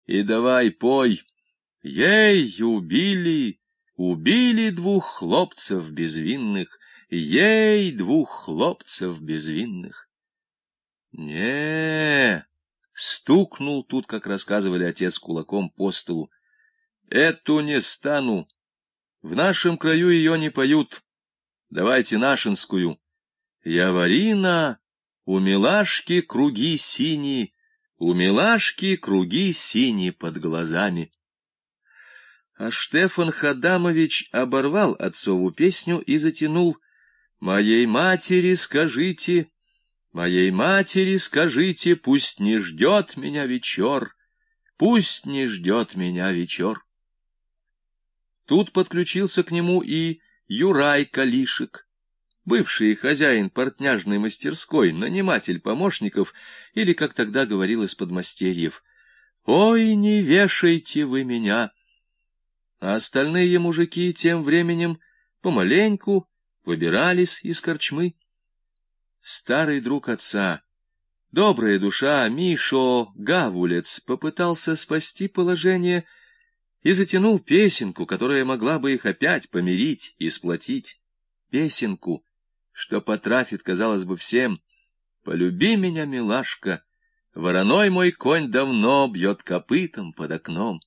и давай пой. Ей, убили двух хлопцев безвинных, ей, двух хлопцев безвинных. Не, стукнул тут, как рассказывали отец, кулаком по столу. Эту не стану. В нашем краю ее не поют. Давайте нашинскую. Яварина, у милашки круги синие, у милашки круги синие под глазами. А Штефан Адамович оборвал отцову песню и затянул: «Моей матери скажите, моей матери скажите, пусть не ждет меня вечер, пусть не ждет меня вечер». Тут подключился к нему и Юрай Калишек, бывший хозяин портняжной мастерской, наниматель помощников, или, как тогда говорил, из подмастерьев: «Ой, не вешайте вы меня!» А остальные мужики тем временем помаленьку выбирались из корчмы. Старый друг отца, добрая душа Мишо Гавулец, попытался спасти положение и затянул песенку, которая могла бы их опять помирить и сплотить. Песенку, что потрафит, казалось бы, всем: «Полюби меня, милашка, вороной мой конь давно бьет копытом под окном».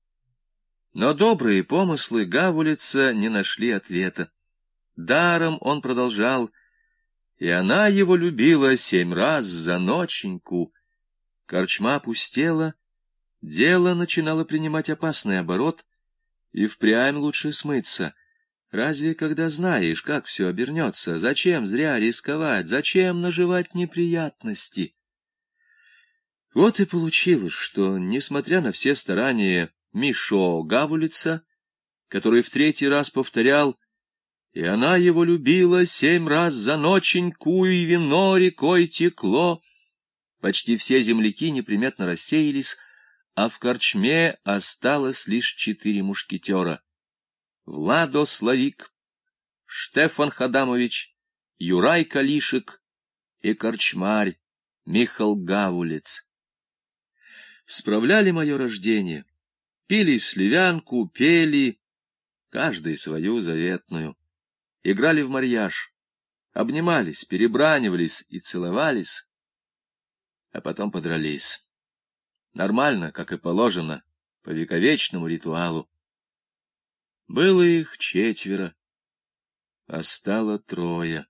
Но добрые помыслы Гавулица не нашли ответа. Даром он продолжал: «И она его любила 7 раз за ноченьку». Корчма пустела, дело начинало принимать опасный оборот, и впрямь лучше смыться. Разве когда знаешь, как все обернется, зачем зря рисковать, зачем наживать неприятности? Вот и получилось, что, несмотря на все старания Мишо Гавулица, который в 3-й раз повторял: «И она его любила 7 раз за ноченьку, и вино рекой текло», почти все земляки неприметно рассеялись, а в корчме осталось лишь 4 мушкетера: Владо Славик, Штефан Адамович, Юрай Калишек и корчмарь Михал Гавулец. Справляли мое рождение, пили сливянку, пели, каждый свою заветную, играли в марьяж, обнимались, перебранивались и целовались, а потом подрались. Нормально, как и положено, по вековечному ритуалу. Было их 4, а стало 3.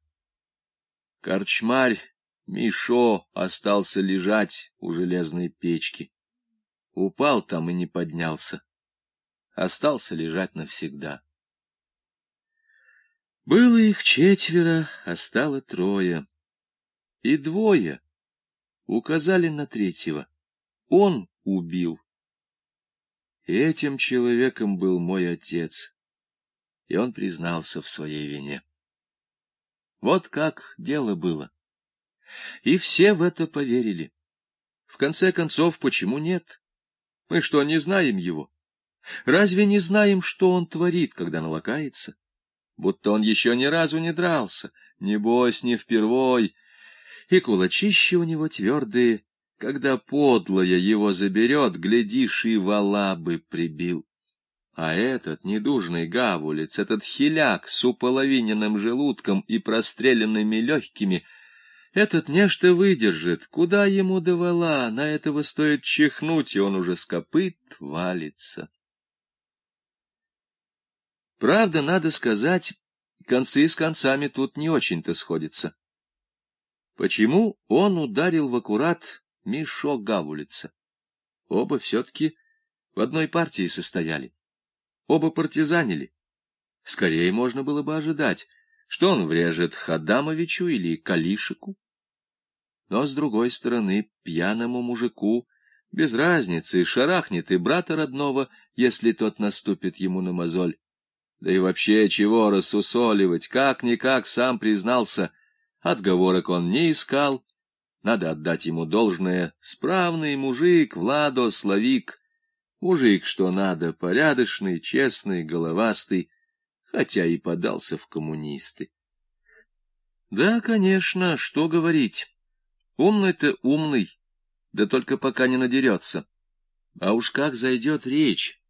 Корчмарь Мишо остался лежать у железной печки. Упал там и не поднялся. Остался лежать навсегда. Было их 4, а стало 3. И 2 указали на 3-го. Он убил. И этим человеком был мой отец. И он признался в своей вине. Вот как дело было. И все в это поверили. В конце концов, почему нет? Мы что, не знаем его? Разве не знаем, что он творит, когда налокается? Будто он еще ни разу не дрался, небось, не впервой. И кулачища у него твердые, когда подлая его заберет, глядишь, и вала бы прибил. А этот недужный Гавулец, этот хиляк с уполовиненным желудком и простреленными легкими, этот нечто выдержит, куда ему до вола, на этого стоит чихнуть, и он уже с копыт валится. Правда, надо сказать, концы с концами тут не очень-то сходятся. Почему он ударил в аккурат Мишо Гавулица? Оба все-таки в одной партии состояли. Оба партизанили. Скорее можно было бы ожидать, что он врежет Адамовичу или Калишеку. Но, с другой стороны, пьяному мужику без разницы, шарахнет и брата родного, если тот наступит ему на мозоль. Да и вообще, чего рассусоливать, как-никак сам признался, отговорок он не искал. Надо отдать ему должное: справный мужик, Владо Славик. Мужик, что надо, порядочный, честный, головастый, хотя и подался в коммунисты. Да, конечно, что говорить. Умный-то умный, да только пока не надерется. А уж как зайдет речь